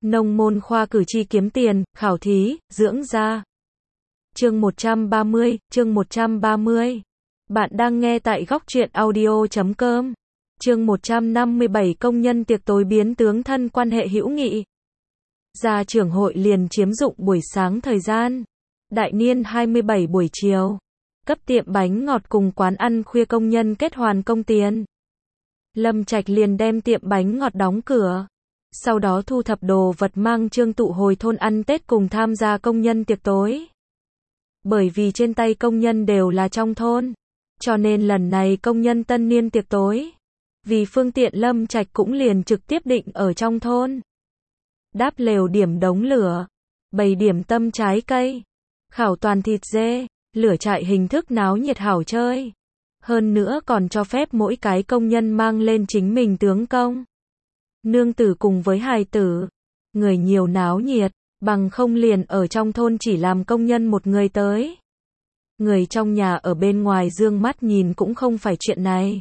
Nông môn khoa cử tri kiếm tiền, khảo thí, dưỡng da. Chương 130. Bạn đang nghe tại góc truyện audio.com. Chương 157 công nhân tiệc tối biến tướng thân quan hệ hữu nghị. Gia trưởng hội liền chiếm dụng buổi sáng thời gian. Đại niên 27 buổi chiều. Cấp tiệm bánh ngọt cùng quán ăn khuya công nhân kết hoàn công tiền. Lâm Trạch liền đem tiệm bánh ngọt đóng cửa. Sau đó thu thập đồ vật mang Trương Tụ hồi thôn ăn Tết cùng tham gia công nhân tiệc tối. Bởi vì trên tay công nhân đều là trong thôn, cho nên lần này công nhân tân niên tiệc tối, vì phương tiện Lâm Trạch cũng liền trực tiếp định ở trong thôn. Đáp lều điểm đống lửa, bày điểm tâm trái cây, khảo toàn thịt dê, lửa trại hình thức náo nhiệt hảo chơi. Hơn nữa còn cho phép mỗi cái công nhân mang lên chính mình tướng công, nương tử cùng với hài tử. Người nhiều náo nhiệt, bằng không liền ở trong thôn chỉ làm công nhân một người tới. Người trong nhà ở bên ngoài dương mắt nhìn cũng không phải chuyện này.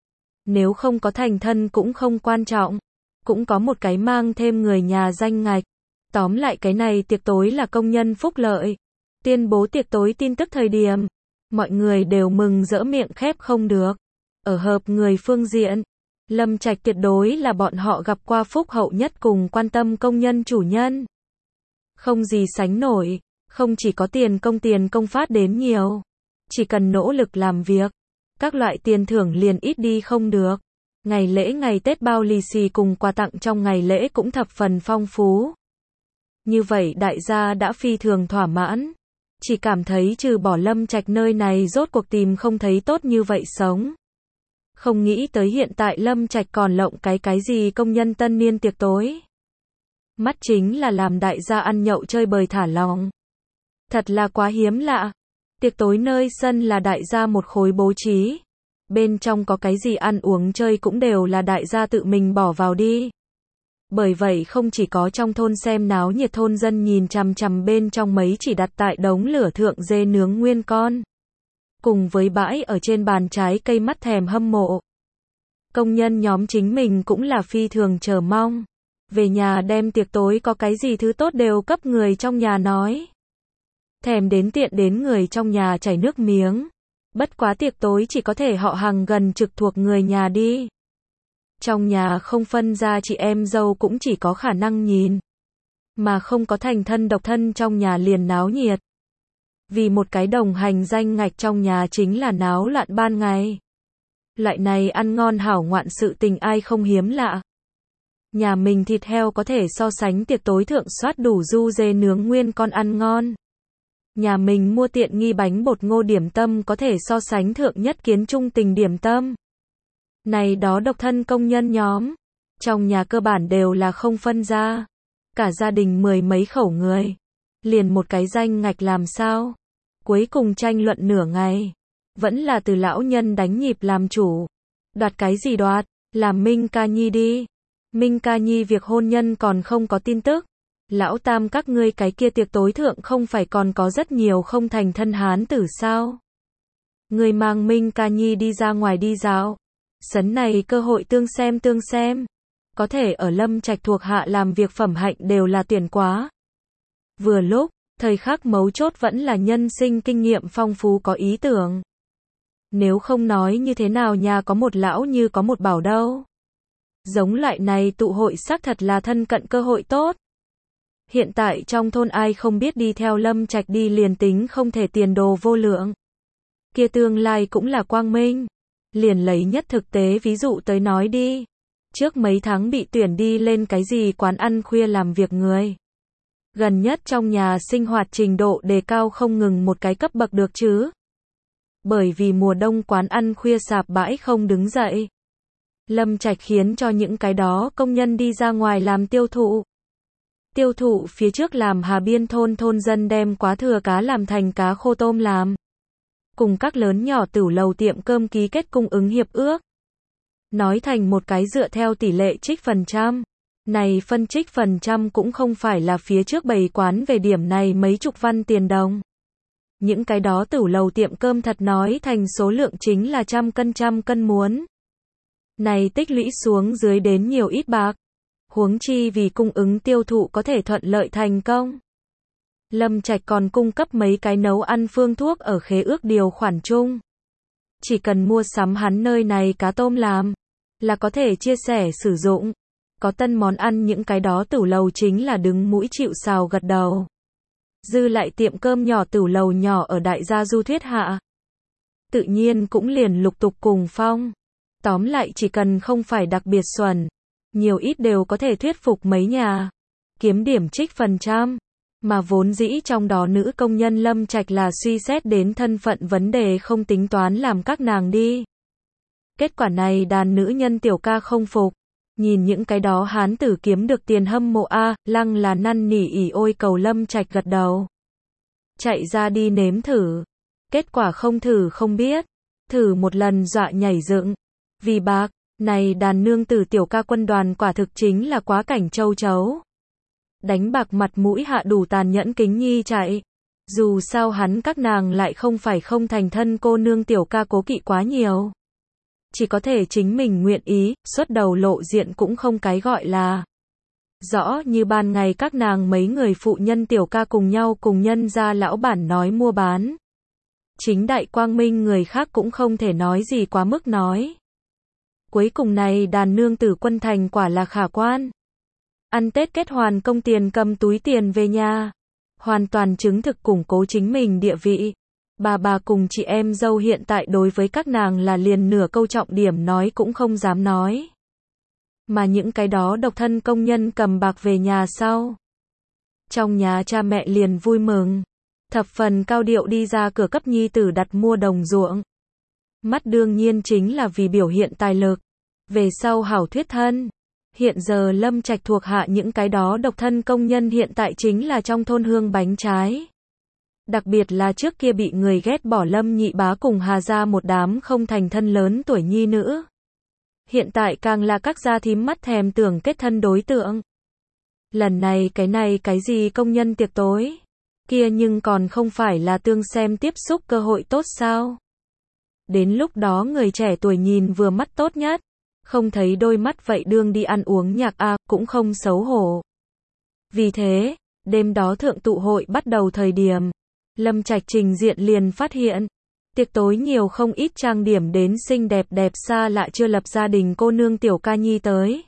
Nếu không có thành thân cũng không quan trọng, cũng có một cái mang thêm người nhà danh ngạch. Tóm lại cái này tiệc tối là công nhân phúc lợi. Tuyên bố tiệc tối tin tức thời điểm, mọi người đều mừng rỡ miệng khép không được. Ở hợp người phương diện, Lâm Trạch tuyệt đối là bọn họ gặp qua phúc hậu nhất cùng quan tâm công nhân chủ nhân. Không gì sánh nổi, không chỉ có tiền công phát đến nhiều, chỉ cần nỗ lực làm việc, các loại tiền thưởng liền ít đi không được. Ngày lễ ngày Tết bao lì xì cùng quà tặng trong ngày lễ cũng thập phần phong phú. Như vậy đại gia đã phi thường thỏa mãn, chỉ cảm thấy trừ bỏ Lâm Trạch nơi này rốt cuộc tìm không thấy tốt như vậy sống. Không nghĩ tới hiện tại Lâm Trạch còn lộng cái gì công nhân tân niên tiệc tối. Mắt chính là làm đại gia ăn nhậu chơi bời thả lỏng. Thật là quá hiếm lạ. Tiệc tối nơi sân là đại gia một khối bố trí. Bên trong có cái gì ăn uống chơi cũng đều là đại gia tự mình bỏ vào đi. Bởi vậy không chỉ có trong thôn xem náo nhiệt thôn dân nhìn chằm chằm bên trong mấy chỉ đặt tại đống lửa thượng dê nướng nguyên con. Cùng với bãi ở trên bàn trái cây mắt thèm hâm mộ. Công nhân nhóm chính mình cũng là phi thường chờ mong. Về nhà đem tiệc tối có cái gì thứ tốt đều cấp người trong nhà nói. Thèm đến tiện đến người trong nhà chảy nước miếng. Bất quá tiệc tối chỉ có thể họ hàng gần trực thuộc người nhà đi. Trong nhà không phân ra chị em dâu cũng chỉ có khả năng nhìn. Mà không có thành thân độc thân trong nhà liền náo nhiệt. Vì một cái đồng hành danh ngạch trong nhà chính là náo loạn ban ngày. Loại này ăn ngon hảo ngoạn sự tình ai không hiếm lạ. Nhà mình thịt heo có thể so sánh tiệc tối thượng soát đủ du dê nướng nguyên con ăn ngon. Nhà mình mua tiện nghi bánh bột ngô điểm tâm có thể so sánh thượng nhất kiến trung tình điểm tâm. Này đó độc thân công nhân nhóm, trong nhà cơ bản đều là không phân ra. Cả gia đình mười mấy khẩu người. Liền một cái danh ngạch làm sao? Cuối cùng tranh luận nửa ngày. Vẫn là từ lão nhân đánh nhịp làm chủ. Đoạt cái gì đoạt? Làm Minh Ca Nhi đi. Minh Ca Nhi việc hôn nhân còn không có tin tức. Lão tam các ngươi cái kia tiệc tối thượng không phải còn có rất nhiều không thành thân hán tử sao? Người mang Minh Ca Nhi đi ra ngoài đi dạo. Sấn này cơ hội tương xem. Có thể ở Lâm Trạch thuộc hạ làm việc phẩm hạnh đều là tuyển quá. Vừa lúc, thời khắc mấu chốt vẫn là nhân sinh kinh nghiệm phong phú có ý tưởng. Nếu không nói như thế nào nhà có một lão như có một bảo đâu. Giống loại này tụ hội xác thật là thân cận cơ hội tốt. Hiện tại trong thôn ai không biết đi theo Lâm Trạch đi liền tính không thể tiền đồ vô lượng. Kia tương lai cũng là quang minh. Liền lấy nhất thực tế ví dụ tới nói đi. Trước mấy tháng bị tuyển đi lên cái gì quán ăn khuya làm việc người. Gần nhất trong nhà sinh hoạt trình độ đề cao không ngừng một cái cấp bậc được chứ. Bởi vì mùa đông quán ăn khuya sạp bãi không đứng dậy. Lâm Trạch khiến cho những cái đó công nhân đi ra ngoài làm tiêu thụ. Tiêu thụ phía trước làm Hà Biên thôn dân đem quá thừa cá làm thành cá khô tôm làm. Cùng các lớn nhỏ tửu lầu tiệm cơm ký kết cung ứng hiệp ước. Nói thành một cái dựa theo tỷ lệ trích phần trăm. Này phân trích phần trăm cũng không phải là phía trước bày quán về điểm này mấy chục văn tiền đồng. Những cái đó tửu lầu tiệm cơm thật nói thành số lượng chính là trăm cân muốn. Này tích lũy xuống dưới đến nhiều ít bạc. Huống chi vì cung ứng tiêu thụ có thể thuận lợi thành công. Lâm Trạch còn cung cấp mấy cái nấu ăn phương thuốc ở khế ước điều khoản chung. Chỉ cần mua sắm hắn nơi này cá tôm làm, là có thể chia sẻ sử dụng. Có tân món ăn những cái đó tửu lầu chính là đứng mũi chịu sào gật đầu. Dư lại tiệm cơm nhỏ tửu lầu nhỏ ở đại gia du thuyết hạ. Tự nhiên cũng liền lục tục cùng phong. Tóm lại chỉ cần không phải đặc biệt xuẩn, nhiều ít đều có thể thuyết phục mấy nhà. Kiếm điểm trích phần trăm. Mà vốn dĩ trong đó nữ công nhân Lâm Trạch là suy xét đến thân phận vấn đề không tính toán làm các nàng đi. Kết quả này đàn nữ nhân tiểu ca không phục. Nhìn những cái đó hán tử kiếm được tiền hâm mộ a, lăng là năn nỉ ỉ ôi cầu Lâm Trạch gật đầu. Chạy ra đi nếm thử. Kết quả không thử không biết. Thử một lần dọa nhảy dựng. Vì bạc, này đàn nương tử tiểu ca quân đoàn quả thực chính là quá cảnh châu chấu. Đánh bạc mặt mũi hạ đủ tàn nhẫn kính nhi chạy. Dù sao hắn các nàng lại không phải không thành thân cô nương tiểu ca cố kỵ quá nhiều. Chỉ có thể chính mình nguyện ý, xuất đầu lộ diện cũng không cái gọi là. Rõ như ban ngày các nàng mấy người phụ nhân tiểu ca cùng nhau cùng nhân gia lão bản nói mua bán. Chính đại quang minh người khác cũng không thể nói gì quá mức nói. Cuối cùng này đàn nương tử quân thành quả là khả quan. Ăn Tết kết hoàn công tiền cầm túi tiền về nhà. Hoàn toàn chứng thực củng cố chính mình địa vị. Bà cùng chị em dâu hiện tại đối với các nàng là liền nửa câu trọng điểm nói cũng không dám nói. Mà những cái đó độc thân công nhân cầm bạc về nhà sau. Trong nhà cha mẹ liền vui mừng. Thập phần cao điệu đi ra cửa cấp nhi tử đặt mua đồng ruộng. Mắt đương nhiên chính là vì biểu hiện tài lực. Về sau hảo thuyết thân. Hiện giờ Lâm Trạch thuộc hạ những cái đó độc thân công nhân hiện tại chính là trong thôn hương bánh trái. Đặc biệt là trước kia bị người ghét bỏ Lâm nhị bá cùng Hà gia một đám không thành thân lớn tuổi nhi nữ. Hiện tại càng là các gia thím mắt thèm tưởng kết thân đối tượng. Lần này cái gì công nhân tiệc tối. Kia nhưng còn không phải là tương xem tiếp xúc cơ hội tốt sao. Đến lúc đó người trẻ tuổi nhìn vừa mắt tốt nhất. Không thấy đôi mắt vậy đương đi ăn uống nhạc a cũng không xấu hổ. Vì thế, đêm đó thượng tụ hội bắt đầu thời điểm. Lâm Trạch trình diện liền phát hiện. Tiệc tối nhiều không ít trang điểm đến xinh đẹp xa lạ chưa lập gia đình cô nương tiểu ca nhi tới.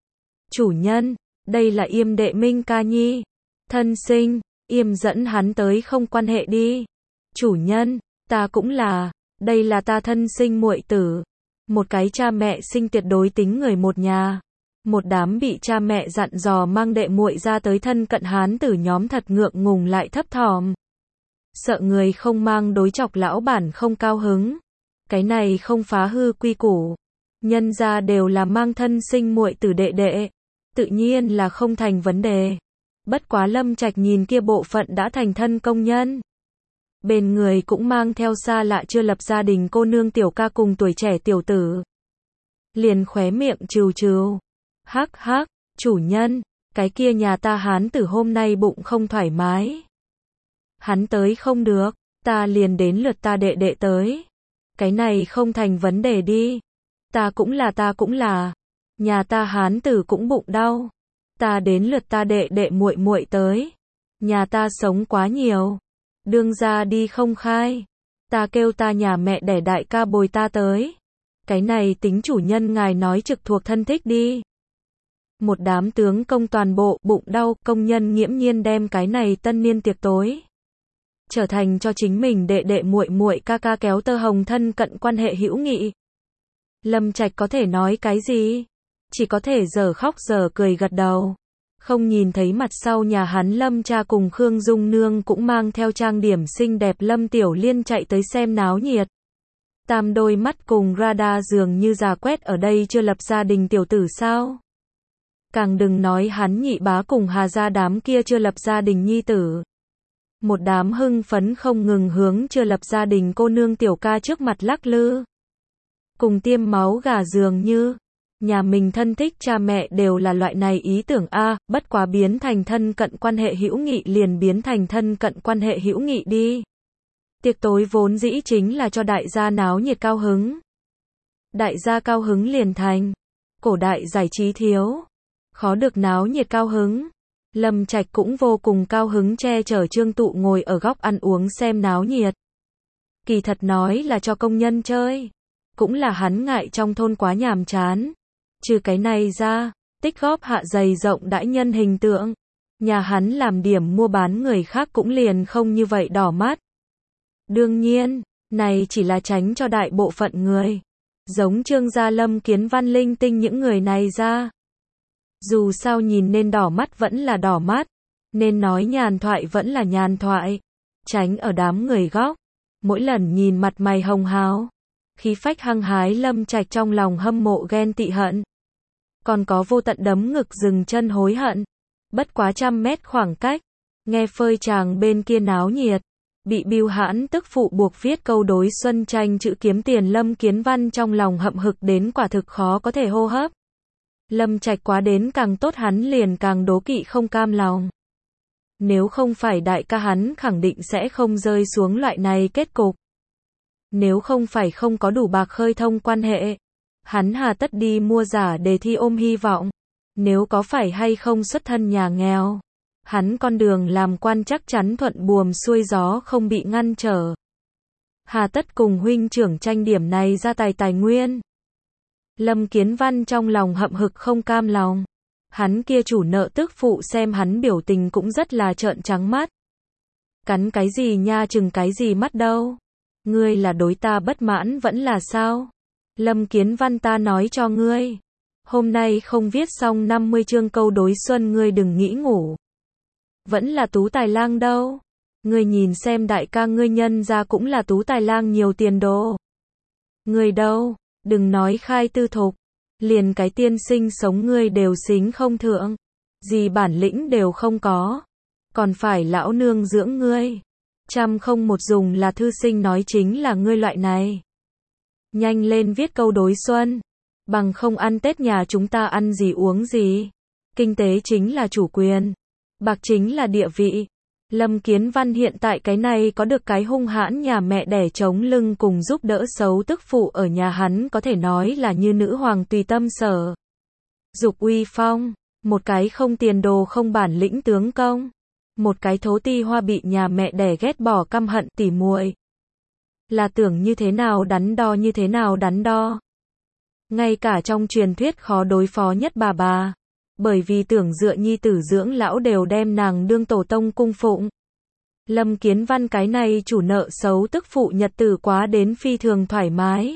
Chủ nhân, đây là Yêm đệ Minh ca nhi. Thân sinh, Yêm dẫn hắn tới không quan hệ đi. Chủ nhân, ta cũng là, đây là ta thân sinh muội tử. Một cái cha mẹ sinh tuyệt đối tính người một nhà. Một đám bị cha mẹ dặn dò mang đệ muội ra tới thân cận hán tử nhóm thật ngượng ngùng lại thấp thỏm. Sợ người không mang đối chọc lão bản không cao hứng. Cái này không phá hư quy củ. Nhân gia đều là mang thân sinh muội tử đệ đệ. Tự nhiên là không thành vấn đề. Bất quá Lâm Trạch nhìn kia bộ phận đã thành thân công nhân. Bên người cũng mang theo xa lạ chưa lập gia đình cô nương tiểu ca cùng tuổi trẻ tiểu tử. Liền khóe miệng trừ trừ. Hắc hắc, chủ nhân, cái kia nhà ta hán tử hôm nay bụng không thoải mái. Hắn tới không được, ta liền đến lượt ta đệ đệ tới. Cái này không thành vấn đề đi. Ta cũng là. Nhà ta hán tử cũng bụng đau. Ta đến lượt ta đệ đệ muội muội tới. Nhà ta sống quá nhiều. Đương ra đi không khai. Ta kêu ta nhà mẹ đẻ đại ca bồi ta tới. Cái này tính chủ nhân ngài nói trực thuộc thân thích đi. Một đám tướng công toàn bộ bụng đau công nhân nghiễm nhiên đem cái này tân niên tiệc tối. Trở thành cho chính mình đệ đệ muội muội ca ca kéo tơ hồng thân cận quan hệ hữu nghị. Lâm Trạch có thể nói cái gì? Chỉ có thể giờ khóc giờ cười gật đầu. Không nhìn thấy mặt sau nhà hắn Lâm cha cùng Khương Dung Nương cũng mang theo trang điểm xinh đẹp Lâm Tiểu Liên chạy tới xem náo nhiệt. Tam đôi mắt cùng radar dường như già quét ở đây chưa lập gia đình tiểu tử sao. Càng đừng nói hắn nhị bá cùng Hà gia đám kia chưa lập gia đình nhi tử. Một đám hưng phấn không ngừng hướng chưa lập gia đình cô nương tiểu ca trước mặt lắc lư. Cùng tiêm máu gà dường như. Nhà mình thân thích cha mẹ đều là loại này ý tưởng a, bất quá biến thành thân cận quan hệ hữu nghị liền biến thành thân cận quan hệ hữu nghị đi. Tiệc tối vốn dĩ chính là cho đại gia náo nhiệt cao hứng. Đại gia cao hứng liền thành. Cổ đại giải trí thiếu. Khó được náo nhiệt cao hứng. Lâm Trạch cũng vô cùng cao hứng che chở Trương Tụ ngồi ở góc ăn uống xem náo nhiệt. Kỳ thật nói là cho công nhân chơi. Cũng là hắn ngại trong thôn quá nhàm chán. Trừ cái này ra, tích góp hạ dày rộng đãi nhân hình tượng. Nhà hắn làm điểm mua bán người khác cũng liền không như vậy đỏ mắt. Đương nhiên, này chỉ là tránh cho đại bộ phận người. Giống Trương gia Lâm Kiến Văn linh tinh những người này ra. Dù sao nhìn nên đỏ mắt vẫn là đỏ mắt. Nên nói nhàn thoại vẫn là nhàn thoại. Tránh ở đám người góc. Mỗi lần nhìn mặt mày hồng hào. Khí phách hăng hái Lâm Trạch trong lòng hâm mộ ghen tị hận. Còn có vô tận đấm ngực dừng chân hối hận. Bất quá 100 mét khoảng cách. Nghe phơi chàng bên kia náo nhiệt. Bị Bưu Hãn tức phụ buộc viết câu đối xuân tranh chữ kiếm tiền Lâm Kiến Văn trong lòng hậm hực đến quả thực khó có thể hô hấp. Lâm Trạch quá đến càng tốt hắn liền càng đố kỵ không cam lòng. Nếu không phải đại ca hắn khẳng định sẽ không rơi xuống loại này kết cục. Nếu không phải không có đủ bạc khơi thông quan hệ. Hắn hà tất đi mua giả đề thi ôm hy vọng. Nếu có phải hay không xuất thân nhà nghèo. Hắn con đường làm quan chắc chắn thuận buồm xuôi gió không bị ngăn trở. Hà tất cùng huynh trưởng tranh điểm này ra tài nguyên. Lâm Kiến Văn trong lòng hậm hực không cam lòng. Hắn kia chủ nợ tức phụ xem hắn biểu tình cũng rất là trợn trắng mắt. Cắn cái gì nha chừng cái gì mắt đâu. Ngươi là đối ta bất mãn vẫn là sao? Lâm Kiến Văn ta nói cho ngươi. Hôm nay không viết xong 50 chương câu đối xuân ngươi đừng nghĩ ngủ. Vẫn là tú tài lang đâu. Ngươi nhìn xem đại ca ngươi nhân ra cũng là tú tài lang nhiều tiền đồ. Ngươi đâu, đừng nói khai tư thục. Liền cái tiên sinh sống ngươi đều xính không thượng. Gì bản lĩnh đều không có. Còn phải lão nương dưỡng ngươi. Trăm không một dùng là thư sinh nói chính là ngươi loại này. Nhanh lên viết câu đối xuân. Bằng không ăn Tết nhà chúng ta ăn gì uống gì. Kinh tế chính là chủ quyền. Bạc chính là địa vị. Lâm Kiến Văn hiện tại cái này có được cái hung hãn nhà mẹ đẻ chống lưng cùng giúp đỡ xấu tức phụ ở nhà hắn có thể nói là như nữ hoàng tùy tâm sở. Dục uy phong. Một cái không tiền đồ không bản lĩnh tướng công. Một cái thố ti hoa bị nhà mẹ đẻ ghét bỏ căm hận tỉ muội. Là tưởng như thế nào đắn đo như thế nào đắn đo. Ngay cả trong truyền thuyết khó đối phó nhất bà. Bởi vì tưởng dựa nhi tử dưỡng lão đều đem nàng đương tổ tông cung phụng. Lâm Kiến Văn cái này chủ nợ xấu tức phụ nhật tử quá đến phi thường thoải mái.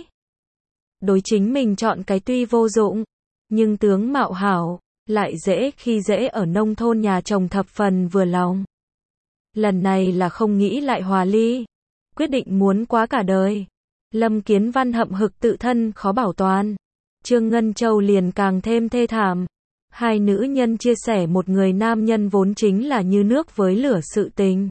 Đối chính mình chọn cái tuy vô dụng, nhưng tướng mạo hảo, lại dễ khi dễ ở nông thôn nhà chồng thập phần vừa lòng. Lần này là không nghĩ lại hòa ly, quyết định muốn quá cả đời. Lâm Kiến Văn hậm hực tự thân khó bảo toàn. Trương Ngân Châu liền càng thêm thê thảm. Hai nữ nhân chia sẻ một người nam nhân vốn chính là như nước với lửa sự tình.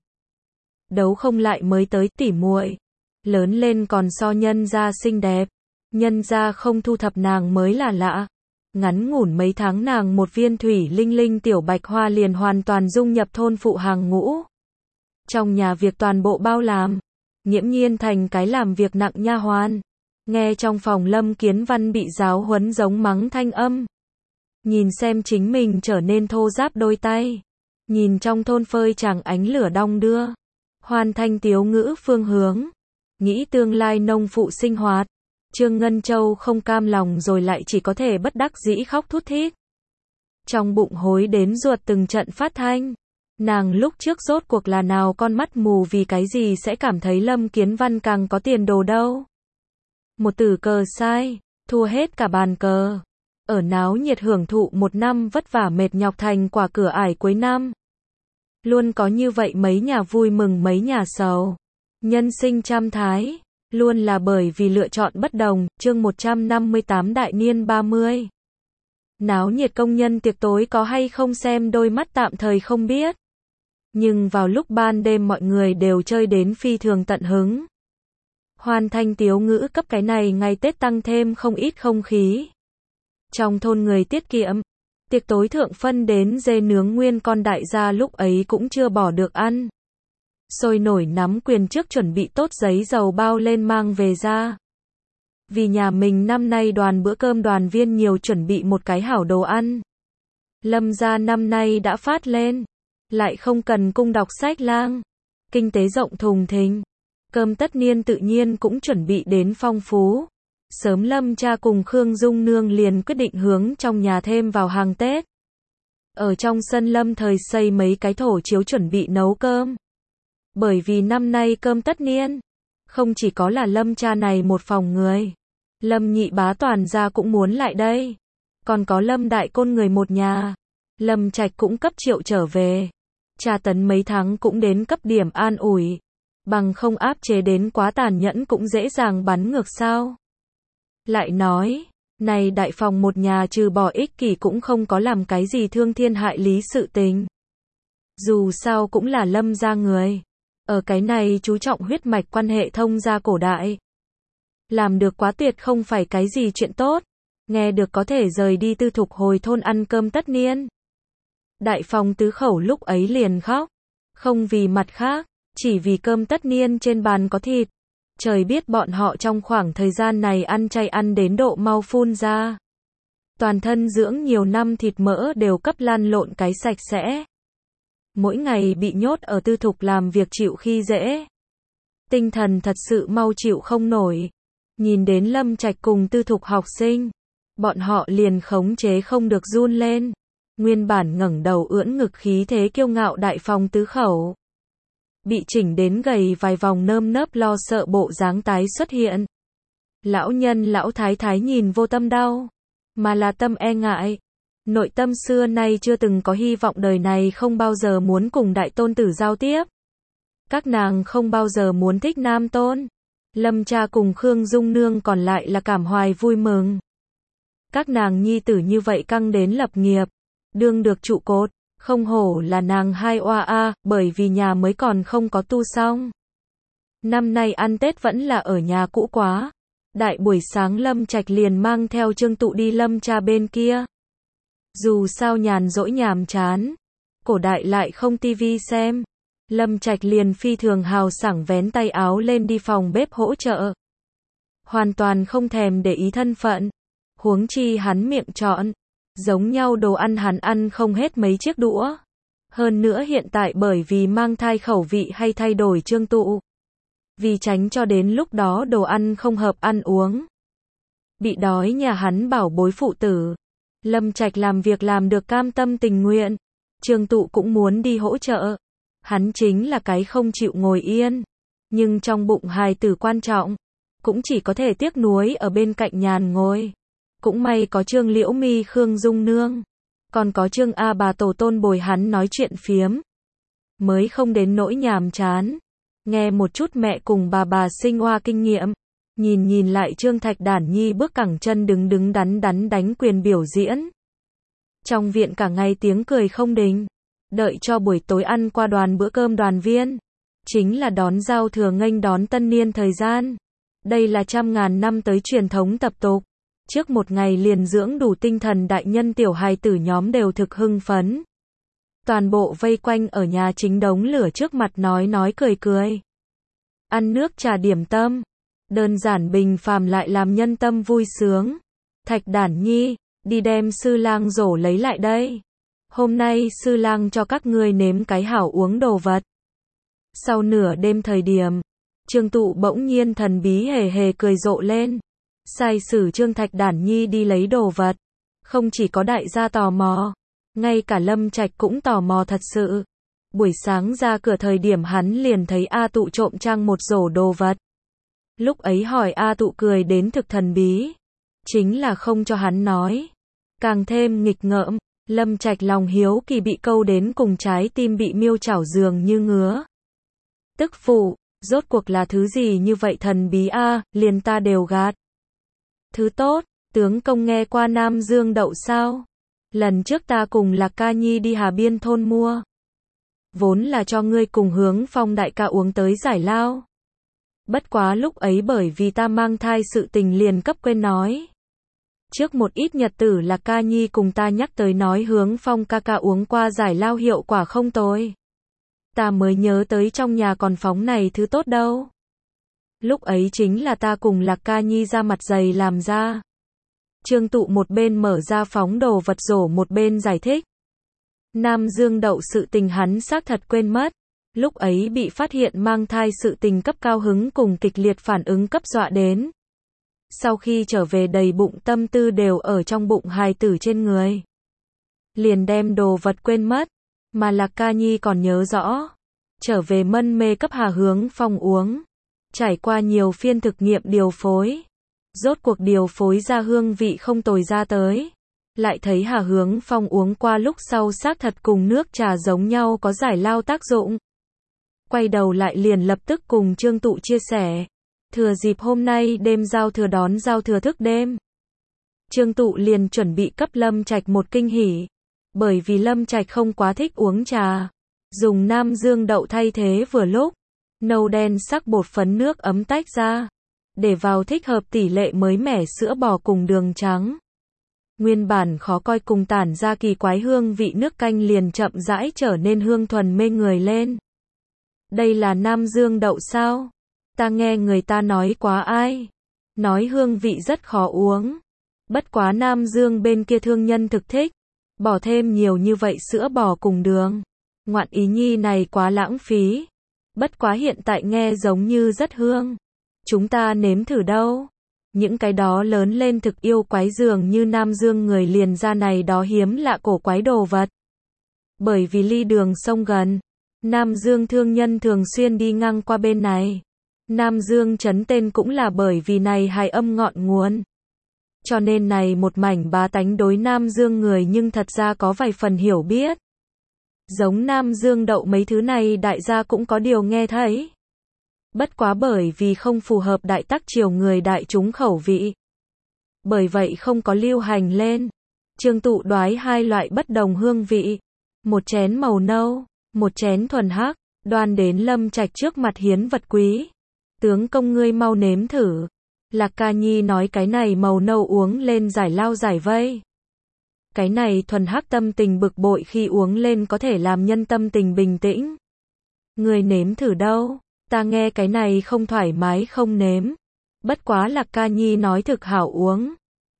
Đấu không lại mới tới tỉ muội. Lớn lên còn so nhân gia xinh đẹp. Nhân gia không thu thập nàng mới là lạ. Ngắn ngủn mấy tháng nàng một viên thủy linh linh tiểu bạch hoa liền hoàn toàn dung nhập thôn phụ hàng ngũ. Trong nhà việc toàn bộ bao làm. Nghiễm nhiên thành cái làm việc nặng nha hoàn. Nghe trong phòng Lâm Kiến Văn bị giáo huấn giống mắng thanh âm. Nhìn xem chính mình trở nên thô ráp đôi tay. Nhìn trong thôn phơi chàng ánh lửa đong đưa. Hoàn thanh tiếu ngữ phương hướng. Nghĩ tương lai nông phụ sinh hoạt. Trương Ngân Châu không cam lòng rồi lại chỉ có thể bất đắc dĩ khóc thút thít. Trong bụng hối đến ruột từng trận phát thanh. Nàng lúc trước rốt cuộc là nào con mắt mù vì cái gì sẽ cảm thấy Lâm Kiến Văn càng có tiền đồ đâu. Một tử cờ sai, thua hết cả bàn cờ. Ở náo nhiệt hưởng thụ một năm vất vả mệt nhọc thành quả cửa ải cuối năm. Luôn có như vậy mấy nhà vui mừng mấy nhà sầu. Nhân sinh trăm thái, luôn là bởi vì lựa chọn bất đồng. Chương 158 đại niên 30. Náo nhiệt công nhân tiệc tối có hay không xem đôi mắt tạm thời không biết. Nhưng vào lúc ban đêm mọi người đều chơi đến phi thường tận hứng. Hoàn thanh tiếu ngữ cấp cái này ngày Tết tăng thêm không ít không khí. Trong thôn người tiết kiệm, tiệc tối thượng phân đến dê nướng nguyên con đại gia lúc ấy cũng chưa bỏ được ăn. Sôi nổi nắm quyền trước chuẩn bị tốt giấy dầu bao lên mang về ra. Vì nhà mình năm nay đoàn bữa cơm đoàn viên nhiều chuẩn bị một cái hảo đồ ăn. Lâm gia năm nay đã phát lên, lại không cần cung đọc sách lang, kinh tế rộng thùng thình, cơm tất niên tự nhiên cũng chuẩn bị đến phong phú. Sớm Lâm cha cùng Khương Dung Nương liền quyết định hướng trong nhà thêm vào hàng Tết. Ở trong sân Lâm thời xây mấy cái thổ chiếu chuẩn bị nấu cơm. Bởi vì năm nay cơm tất niên, không chỉ có là Lâm cha này một phòng người, Lâm nhị bá toàn gia cũng muốn lại đây. Còn có Lâm đại côn người một nhà, Lâm Trạch cũng cấp triệu trở về. Tra tấn mấy tháng cũng đến cấp điểm an ủi, bằng không áp chế đến quá tàn nhẫn cũng dễ dàng bắn ngược sao. Lại nói, này đại phòng một nhà trừ bỏ ích kỷ cũng không có làm cái gì thương thiên hại lý sự tình. Dù sao cũng là Lâm gia người, ở cái này chú trọng huyết mạch quan hệ thông gia cổ đại. Làm được quá tuyệt không phải cái gì chuyện tốt, nghe được có thể rời đi Tư Thục hồi thôn ăn cơm tất niên. Đại phòng tứ khẩu lúc ấy liền khóc, không vì mặt khác, chỉ vì cơm tất niên trên bàn có thịt. Trời biết bọn họ trong khoảng thời gian này ăn chay ăn đến độ mau phun ra. Toàn thân dưỡng nhiều năm thịt mỡ đều cấp lăn lộn cái sạch sẽ. Mỗi ngày bị nhốt ở Tư Thục làm việc chịu khi dễ. Tinh thần thật sự mau chịu không nổi. Nhìn đến Lâm Trạch cùng Tư Thục học sinh, bọn họ liền khống chế không được run lên. Nguyên bản ngẩng đầu ưỡn ngực khí thế kiêu ngạo đại phòng tứ khẩu, bị chỉnh đến gầy vài vòng nơm nớp lo sợ bộ dáng tái xuất hiện. Lão nhân lão thái thái nhìn vô tâm đau, mà là tâm e ngại. Nội tâm xưa nay chưa từng có hy vọng đời này không bao giờ muốn cùng đại tôn tử giao tiếp. Các nàng không bao giờ muốn thích nam tôn. Lâm cha cùng Khương Dung Nương còn lại là cảm hoài vui mừng. Các nàng nhi tử như vậy căng đến lập nghiệp, đương được trụ cột. Không hổ là nàng hai oa a, bởi vì nhà mới còn không có tu xong. Năm nay ăn Tết vẫn là ở nhà cũ quá. Đại buổi sáng Lâm Trạch liền mang theo Trương Tụ đi Lâm cha bên kia. Dù sao nhàn rỗi nhàm chán, cổ đại lại không tivi xem. Lâm Trạch liền phi thường hào sảng vén tay áo lên đi phòng bếp hỗ trợ. Hoàn toàn không thèm để ý thân phận. Huống chi hắn miệng trọn. Giống nhau đồ ăn hắn ăn không hết mấy chiếc đũa. Hơn nữa hiện tại bởi vì mang thai khẩu vị hay thay đổi Trương Tụ. Vì tránh cho đến lúc đó đồ ăn không hợp ăn uống. Bị đói nhà hắn bảo bối phụ tử. Lâm Trạch làm việc làm được cam tâm tình nguyện. Trương Tụ cũng muốn đi hỗ trợ. Hắn chính là cái không chịu ngồi yên. Nhưng trong bụng hài tử quan trọng. Cũng chỉ có thể tiếc nuối ở bên cạnh nhàn ngồi. Cũng may có Trương Liễu Mi Khương Dung Nương. Còn có Trương A bà tổ tôn bồi hắn nói chuyện phiếm. Mới không đến nỗi nhàm chán. Nghe một chút mẹ cùng bà sinh oa kinh nghiệm. Nhìn lại Trương Thạch Đản Nhi bước cẳng chân đứng đứng đắn đắn đánh quyền biểu diễn. Trong viện cả ngày tiếng cười không đình. Đợi cho buổi tối ăn qua bữa cơm đoàn viên. Chính là đón giao thừa nghênh đón tân niên thời gian. Đây là trăm ngàn năm tới truyền thống tập tục. Trước một ngày liền dưỡng đủ tinh thần đại nhân tiểu hài tử nhóm đều thực hưng phấn. Toàn bộ vây quanh ở nhà chính đống lửa trước mặt nói cười cười. Ăn nước trà điểm tâm. Đơn giản bình phàm lại làm nhân tâm vui sướng. Thạch Đản Nhi, đi đem sư lang rổ lấy lại đây. Hôm nay sư lang cho các ngươi nếm cái hảo uống đồ vật. Sau nửa đêm thời điểm, Trương Tụ bỗng nhiên thần bí hề hề cười rộ lên. Sai sử Trương Thạch Đản Nhi đi lấy đồ vật. Không chỉ có đại gia tò mò, ngay cả Lâm Trạch cũng tò mò thật sự. Buổi sáng ra cửa thời điểm hắn liền thấy A Tụ trộm trang một rổ đồ vật. Lúc ấy hỏi A Tụ cười đến thực thần bí. Chính là không cho hắn nói. Càng thêm nghịch ngợm, Lâm Trạch lòng hiếu kỳ bị câu đến cùng trái tim bị miêu chảo dường như ngứa. Tức phụ, rốt cuộc là thứ gì như vậy thần bí a, liền ta đều gạt. Thứ tốt, tướng công nghe qua Nam Dương đậu sao? Lần trước ta cùng Lạc Ca Nhi đi Hà Biên thôn mua. Vốn là cho ngươi cùng Hướng Phong đại ca uống tới giải lao. Bất quá lúc ấy bởi vì ta mang thai sự tình liền cấp quên nói. Trước một ít nhật tử Lạc Ca Nhi cùng ta nhắc tới nói Hướng Phong ca ca uống qua giải lao hiệu quả không tồi. Ta mới nhớ tới trong nhà còn phóng này thứ tốt đâu. Lúc ấy chính là ta cùng Lạc Ca Nhi ra mặt dày làm ra. Trương Tụ một bên mở ra phóng đồ vật rổ một bên giải thích. Nam Dương Đậu sự tình hắn xác thật quên mất. Lúc ấy bị phát hiện mang thai sự tình cấp cao hứng cùng kịch liệt phản ứng cấp dọa đến. Sau khi trở về đầy bụng tâm tư đều ở trong bụng hài tử trên người. Liền đem đồ vật quên mất, mà Lạc Ca Nhi còn nhớ rõ. Trở về mân mê cấp Hà Hướng Phong uống. Trải qua nhiều phiên thực nghiệm điều phối. Rốt cuộc điều phối ra hương vị không tồi ra tới. Lại thấy Hà Hướng Phong uống qua lúc sau xác thật cùng nước trà giống nhau có giải lao tác dụng. Quay đầu lại liền lập tức cùng Trương Tụ chia sẻ. Thừa dịp hôm nay đêm giao thừa đón giao thừa thức đêm. Trương Tụ liền chuẩn bị cấp Lâm Trạch một kinh hỉ. Bởi vì Lâm Trạch không quá thích uống trà. Dùng Nam Dương Đậu thay thế vừa lúc. Nâu đen sắc bột phấn nước ấm tách ra. Để vào thích hợp tỷ lệ mới mẻ sữa bò cùng đường trắng. Nguyên bản khó coi cùng tản ra kỳ quái hương vị nước canh liền chậm rãi trở nên hương thuần mê người lên. Đây là Nam Dương Đậu sao? Ta nghe người ta nói quá ai? Nói hương vị rất khó uống. Bất quá Nam Dương bên kia thương nhân thực thích. Bỏ thêm nhiều như vậy sữa bò cùng đường. Ngoạn ý nhi này quá lãng phí. Bất quá hiện tại nghe giống như rất hương. Chúng ta nếm thử đâu. Những cái đó lớn lên thực yêu quái dường như Nam Dương người liền ra này đó hiếm lạ cổ quái đồ vật. Bởi vì ly đường sông gần. Nam Dương thương nhân thường xuyên đi ngang qua bên này. Nam Dương trấn tên cũng là bởi vì này hài âm ngọn nguồn. Cho nên này một mảnh bá tánh đối Nam Dương người nhưng thật ra có vài phần hiểu biết. Giống Nam Dương Đậu mấy thứ này đại gia cũng có điều nghe thấy. Bất quá bởi vì không phù hợp đại tắc triều người đại chúng khẩu vị. Bởi vậy không có lưu hành lên. Trương Tụ đoái hai loại bất đồng hương vị. Một chén màu nâu, một chén thuần hắc, đoan đến Lâm Trạch trước mặt hiến vật quý. Tướng công ngươi mau nếm thử. Lạc Ca Nhi nói cái này màu nâu uống lên giải lao giải vây. Cái này thuần hắc tâm tình bực bội khi uống lên có thể làm nhân tâm tình bình tĩnh. Ngươi nếm thử đâu? Ta nghe cái này không thoải mái không nếm. Bất quá Lạc Ca Nhi nói thực hảo uống.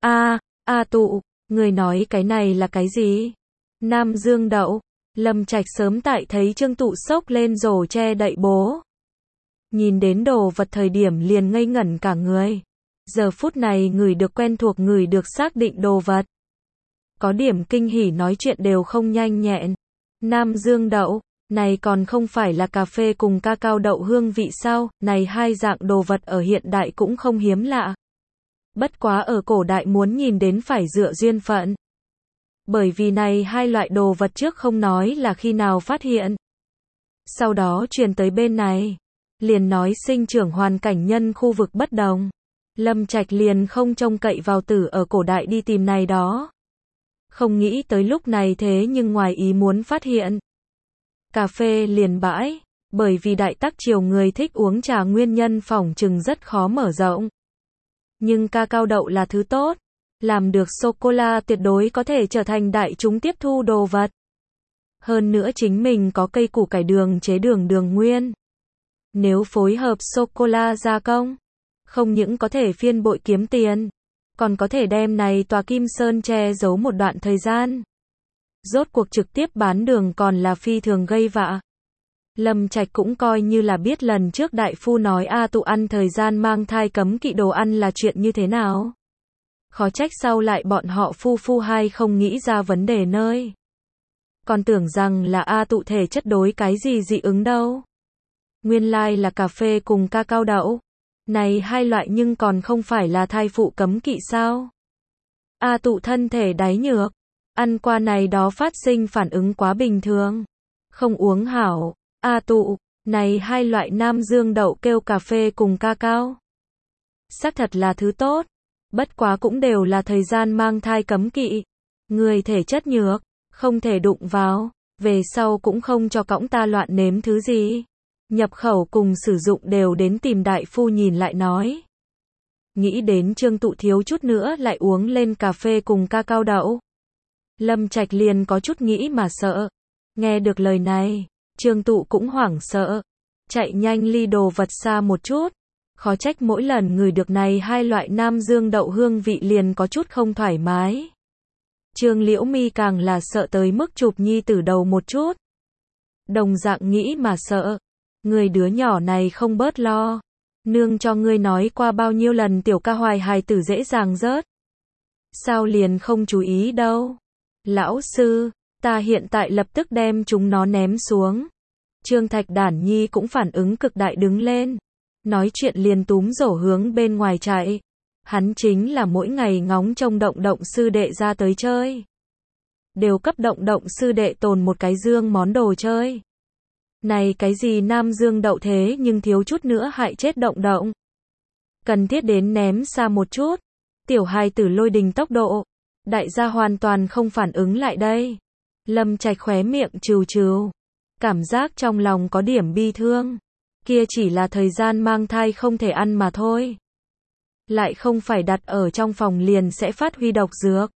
Tụ, người nói cái này là cái gì? Nam Dương Đậu. Lâm Trạch sớm tại thấy Trương Tụ xốc lên rổ che đậy bố. Nhìn đến đồ vật thời điểm liền ngây ngẩn cả người. Giờ phút này người được quen thuộc người được xác định đồ vật. Có điểm kinh hỉ nói chuyện đều không nhanh nhẹn. Nam Dương Đậu. Này còn không phải là cà phê cùng ca cao đậu hương vị sao, này hai dạng đồ vật ở hiện đại cũng không hiếm lạ. Bất quá ở cổ đại muốn nhìn đến phải dựa duyên phận. Bởi vì này hai loại đồ vật trước không nói là khi nào phát hiện. Sau đó truyền tới bên này. Liền nói sinh trưởng hoàn cảnh nhân khu vực bất đồng. Lâm Trạch liền không trông cậy vào tử ở cổ đại đi tìm này đó. Không nghĩ tới lúc này thế nhưng ngoài ý muốn phát hiện. Cà phê liền bãi, bởi vì đại tắc triều người thích uống trà nguyên nhân phỏng chừng rất khó mở rộng. Nhưng ca cao đậu là thứ tốt, làm được sô-cô-la tuyệt đối có thể trở thành đại chúng tiếp thu đồ vật. Hơn nữa chính mình có cây củ cải đường chế đường nguyên. Nếu phối hợp sô-cô-la gia công, không những có thể phiên bội kiếm tiền, còn có thể đem này tòa Kim Sơn che giấu một đoạn thời gian. Rốt cuộc trực tiếp bán đường còn là phi thường gây vạ. Lâm Trạch cũng coi như là biết lần trước đại phu nói tụ ăn thời gian mang thai cấm kỵ đồ ăn là chuyện như thế nào. Khó trách sau lại bọn họ phu hai không nghĩ ra vấn đề nơi. Còn tưởng rằng là tụ thể chất đối cái gì dị ứng đâu. Nguyên lai là cà phê cùng ca cao đậu. Này hai loại nhưng còn không phải là thai phụ cấm kỵ sao. Tụ thân thể đáy nhược. Ăn qua này đó phát sinh phản ứng quá bình thường. Không uống hảo. Tụ, này hai loại Nam Dương Đậu kêu cà phê cùng ca cao. Xác thật là thứ tốt. Bất quá cũng đều là thời gian mang thai cấm kỵ. Người thể chất nhược, không thể đụng vào. Về sau cũng không cho cõng ta loạn nếm thứ gì. Nhập khẩu cùng sử dụng đều đến tìm đại phu nhìn lại nói. Nghĩ đến Trương Tụ thiếu chút nữa lại uống lên cà phê cùng ca cao đậu. Lâm Trạch liền có chút nghĩ mà sợ. Nghe được lời này, Trương Tụ cũng hoảng sợ. Chạy nhanh ly đồ vật xa một chút. Khó trách mỗi lần người được này hai loại Nam Dương Đậu hương vị liền có chút không thoải mái. Trương Liễu Mi càng là sợ tới mức chụp nhi tử đầu một chút. Đồng dạng nghĩ mà sợ. Người đứa nhỏ này không bớt lo. Nương cho ngươi nói qua bao nhiêu lần tiểu ca hoài hài tử dễ dàng rớt. Sao liền không chú ý đâu. Lão sư, ta hiện tại lập tức đem chúng nó ném xuống. Trương Thạch Đản Nhi cũng phản ứng cực đại đứng lên. Nói chuyện liền túm rổ hướng bên ngoài chạy. Hắn chính là mỗi ngày ngóng trông Động Động sư đệ ra tới chơi. Đều cấp Động Động sư đệ tồn một cái dương món đồ chơi. Này cái gì Nam Dương đậu thế nhưng thiếu chút nữa hại chết Động Động. Cần thiết đến ném xa một chút. Tiểu hài tử lôi đình tốc độ. Đại gia hoàn toàn không phản ứng lại đây. Lâm Trạch khóe miệng trừ trừ. Cảm giác trong lòng có điểm bi thương. Kia chỉ là thời gian mang thai không thể ăn mà thôi. Lại không phải đặt ở trong phòng liền sẽ phát huy độc dược.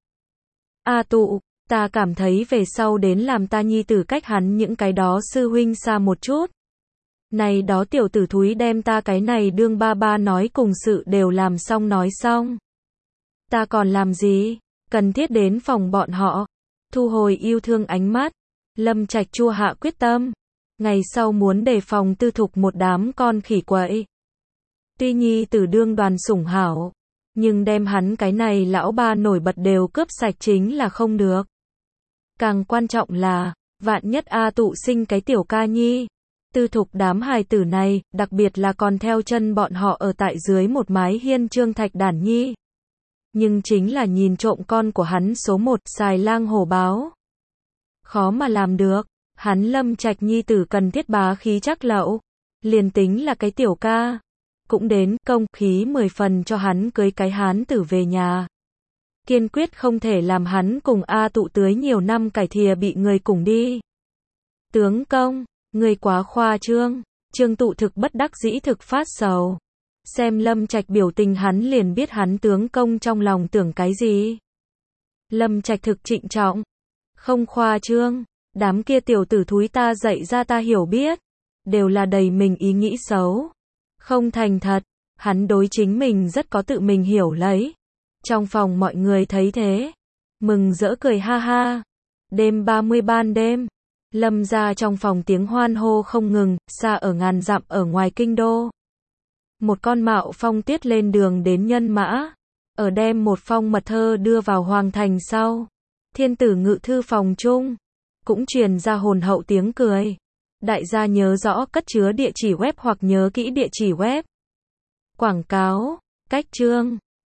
A Tụ, ta cảm thấy về sau đến làm ta nhi tử cách hắn những cái đó sư huynh xa một chút. Này đó tiểu tử thúi đem ta cái này đương ba ba nói cùng sự đều làm xong nói xong. Ta còn làm gì? Cần thiết đến phòng bọn họ. Thu hồi yêu thương ánh mắt. Lâm Trạch chua hạ quyết tâm. Ngày sau muốn đề phòng tư thục một đám con khỉ quậy. Tuy nhi tử đương đoàn sủng hảo. Nhưng đem hắn cái này lão ba nổi bật đều cướp sạch chính là không được. Càng quan trọng là, vạn nhất A Tụ sinh cái tiểu ca nhi. Tư thục đám hài tử này, đặc biệt là còn theo chân bọn họ ở tại dưới một mái hiên Trương Thạch Đản Nhi. Nhưng chính là nhìn trộm con của hắn số một, xài lang hổ báo. Khó mà làm được, hắn Lâm Trạch nhi tử cần thiết bá khí chắc lậu. Liền tính là cái tiểu ca. Cũng đến, công khí 10 phần cho hắn cưới cái hán tử về nhà. Kiên quyết không thể làm hắn cùng A Tụ tưới nhiều năm cải thìa bị người cùng đi. Tướng công, người quá khoa trương. Trương Tụ thực bất đắc dĩ thực phát sầu. Xem Lâm Trạch biểu tình hắn liền biết hắn tướng công trong lòng tưởng cái gì. Lâm Trạch thực trịnh trọng. Không khoa trương. Đám kia tiểu tử thúi ta dạy ra ta hiểu biết. Đều là đầy mình ý nghĩ xấu. Không thành thật. Hắn đối chính mình rất có tự mình hiểu lấy. Trong phòng mọi người thấy thế. Mừng rỡ cười ha ha. Đêm 30 ban đêm. Lâm ra trong phòng tiếng hoan hô không ngừng, xa ở ngàn dặm ở ngoài kinh đô. Một con mạo phong tiết lên đường đến nhân mã. Ở đem một phong mật thơ đưa vào hoàng thành sau. Thiên tử ngự thư phòng chung. Cũng truyền ra hồn hậu tiếng cười. Đại gia nhớ rõ cất chứa địa chỉ web hoặc nhớ kỹ địa chỉ web. Quảng cáo, cách chương.